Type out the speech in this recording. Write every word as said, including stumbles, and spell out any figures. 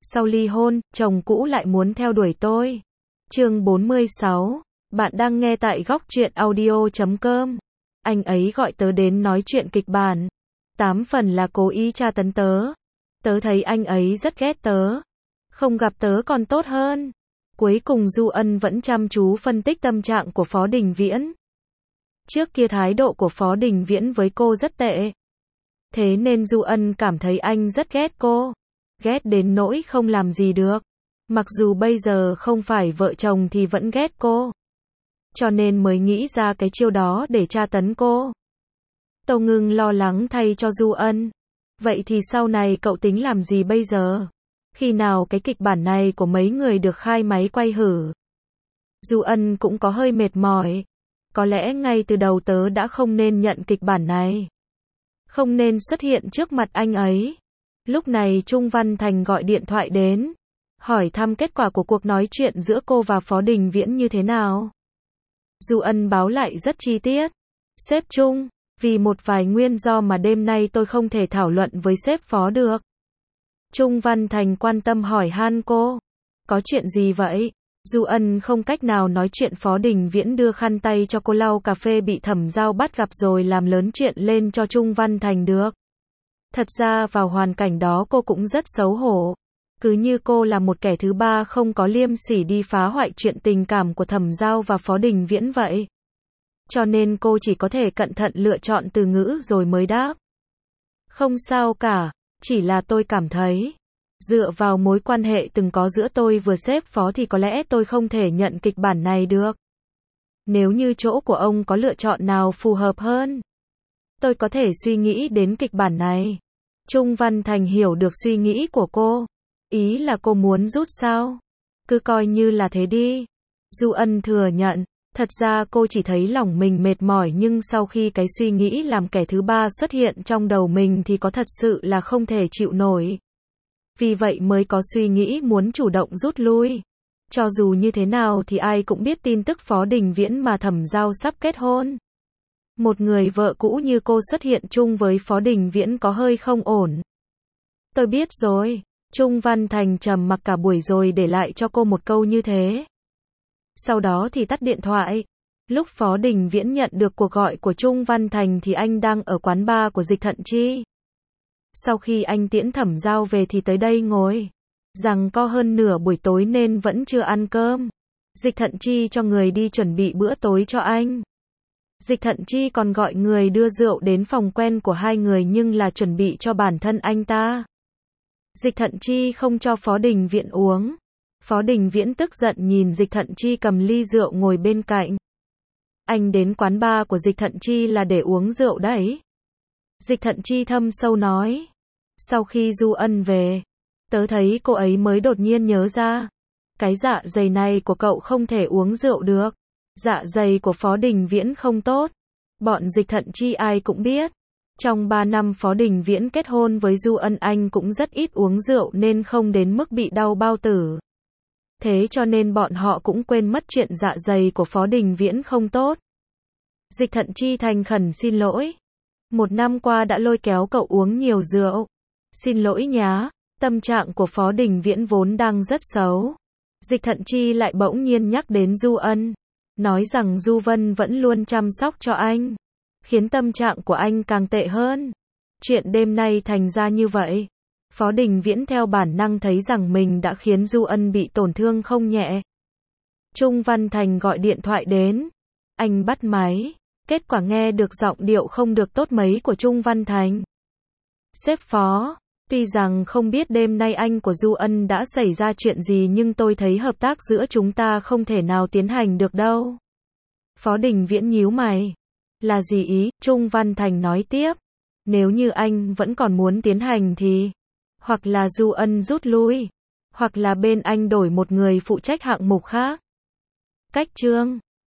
sau ly hôn, chồng cũ lại muốn theo đuổi tôi. Chương bốn mươi sáu. Bạn đang nghe tại góc truyện audio chấm com. Anh ấy gọi tớ đến nói chuyện kịch bản. Tám phần là cố ý tra tấn tớ. Tớ thấy anh ấy rất ghét tớ. Không gặp tớ còn tốt hơn. Cuối cùng Du Ân vẫn chăm chú phân tích tâm trạng của Phó Đình Viễn. Trước kia thái độ của Phó Đình Viễn với cô rất tệ. Thế nên Du Ân cảm thấy anh rất ghét cô. Ghét đến nỗi không làm gì được. Mặc dù bây giờ không phải vợ chồng thì vẫn ghét cô. Cho nên mới nghĩ ra cái chiêu đó để tra tấn cô. Tâu Ngưng lo lắng thay cho Du Ân. Vậy thì sau này cậu tính làm gì bây giờ? Khi nào cái kịch bản này của mấy người được khai máy quay hử? Du Ân cũng có hơi mệt mỏi. Có lẽ ngay từ đầu tớ đã không nên nhận kịch bản này. Không nên xuất hiện trước mặt anh ấy. Lúc này Trung Văn Thành gọi điện thoại đến. Hỏi thăm kết quả của cuộc nói chuyện giữa cô và Phó Đình Viễn như thế nào. Du Ân báo lại rất chi tiết. Sếp Trung, vì một vài nguyên do mà đêm nay tôi không thể thảo luận với sếp Phó được. Trung Văn Thành quan tâm hỏi han cô. Có chuyện gì vậy? Du Ân không cách nào nói chuyện Phó Đình Viễn đưa khăn tay cho cô lau cà phê bị Thẩm Giao bắt gặp rồi làm lớn chuyện lên cho Trung Văn Thành được. Thật ra vào hoàn cảnh đó cô cũng rất xấu hổ. Cứ như cô là một kẻ thứ ba không có liêm sỉ đi phá hoại chuyện tình cảm của Thẩm Giao và Phó Đình Viễn vậy. Cho nên cô chỉ có thể cẩn thận lựa chọn từ ngữ rồi mới đáp. Không sao cả, chỉ là tôi cảm thấy, dựa vào mối quan hệ từng có giữa tôi vừa sếp Phó thì có lẽ tôi không thể nhận kịch bản này được. Nếu như chỗ của ông có lựa chọn nào phù hợp hơn, tôi có thể suy nghĩ đến kịch bản này. Trung Văn Thành hiểu được suy nghĩ của cô. Ý là cô muốn rút sao? Cứ coi như là thế đi. Du Ân thừa nhận. Thật ra cô chỉ thấy lòng mình mệt mỏi nhưng sau khi cái suy nghĩ làm kẻ thứ ba xuất hiện trong đầu mình thì có thật sự là không thể chịu nổi. Vì vậy mới có suy nghĩ muốn chủ động rút lui. Cho dù như thế nào thì ai cũng biết tin tức Phó Đình Viễn mà Thẩm Giao sắp kết hôn. Một người vợ cũ như cô xuất hiện chung với Phó Đình Viễn có hơi không ổn. Tôi biết rồi. Trung Văn Thành trầm mặc cả buổi rồi để lại cho cô một câu như thế. Sau đó thì tắt điện thoại. Lúc Phó Đình Viễn nhận được cuộc gọi của Trung Văn Thành thì anh đang ở quán bar của Dịch Thận Chi. Sau khi anh tiễn Thẩm Giao về thì tới đây ngồi. Rằng có hơn nửa buổi tối nên vẫn chưa ăn cơm. Dịch Thận Chi cho người đi chuẩn bị bữa tối cho anh. Dịch Thận Chi còn gọi người đưa rượu đến phòng quen của hai người nhưng là chuẩn bị cho bản thân anh ta. Dịch Thận Chi không cho Phó Đình Viễn uống. Phó Đình Viễn tức giận nhìn Dịch Thận Chi cầm ly rượu ngồi bên cạnh. Anh đến quán bar của Dịch Thận Chi là để uống rượu đấy. Dịch Thận Chi thâm sâu nói. Sau khi Du Ân về, tớ thấy cô ấy mới đột nhiên nhớ ra. Cái dạ dày này của cậu không thể uống rượu được. Dạ dày của Phó Đình Viễn không tốt. Bọn Dịch Thận Chi ai cũng biết. Trong ba năm Phó Đình Viễn kết hôn với Du Ân anh cũng rất ít uống rượu nên không đến mức bị đau bao tử. Thế cho nên bọn họ cũng quên mất chuyện dạ dày của Phó Đình Viễn không tốt. Dịch Thận Chi thành khẩn xin lỗi. Một năm qua đã lôi kéo cậu uống nhiều rượu. Xin lỗi nhá, tâm trạng của Phó Đình Viễn vốn đang rất xấu. Dịch Thận Chi lại bỗng nhiên nhắc đến Du Ân. Nói rằng Du Vân vẫn luôn chăm sóc cho anh. Khiến tâm trạng của anh càng tệ hơn. Chuyện đêm nay thành ra như vậy. Phó Đình Viễn theo bản năng thấy rằng mình đã khiến Du Ân bị tổn thương không nhẹ. Trung Văn Thành gọi điện thoại đến. Anh bắt máy. Kết quả nghe được giọng điệu không được tốt mấy của Trung Văn Thành. Sếp Phó, tuy rằng không biết đêm nay anh của Du Ân đã xảy ra chuyện gì nhưng tôi thấy hợp tác giữa chúng ta không thể nào tiến hành được đâu. Phó Đình Viễn nhíu mày. Là gì ý? Trung Văn Thành nói tiếp. Nếu như anh vẫn còn muốn tiến hành thì hoặc là Du Ân rút lui, hoặc là bên anh đổi một người phụ trách hạng mục khác. Cách chương